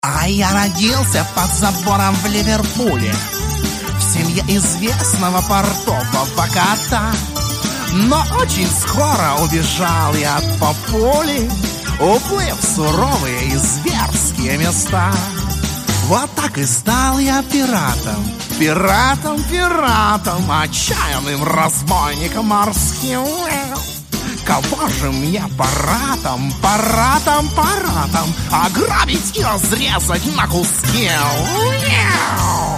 А я родился под забором в Ливерпуле, в семье известного портового кота. Но очень скоро убежал я от папули, уплыв в суровые и зверские места. Вот так и стал я пиратом, пиратом, пиратом, отчаянным разбойником морским. Кого же мне паратом, паратом, паратом ограбить и разрезать на куски? Мяу!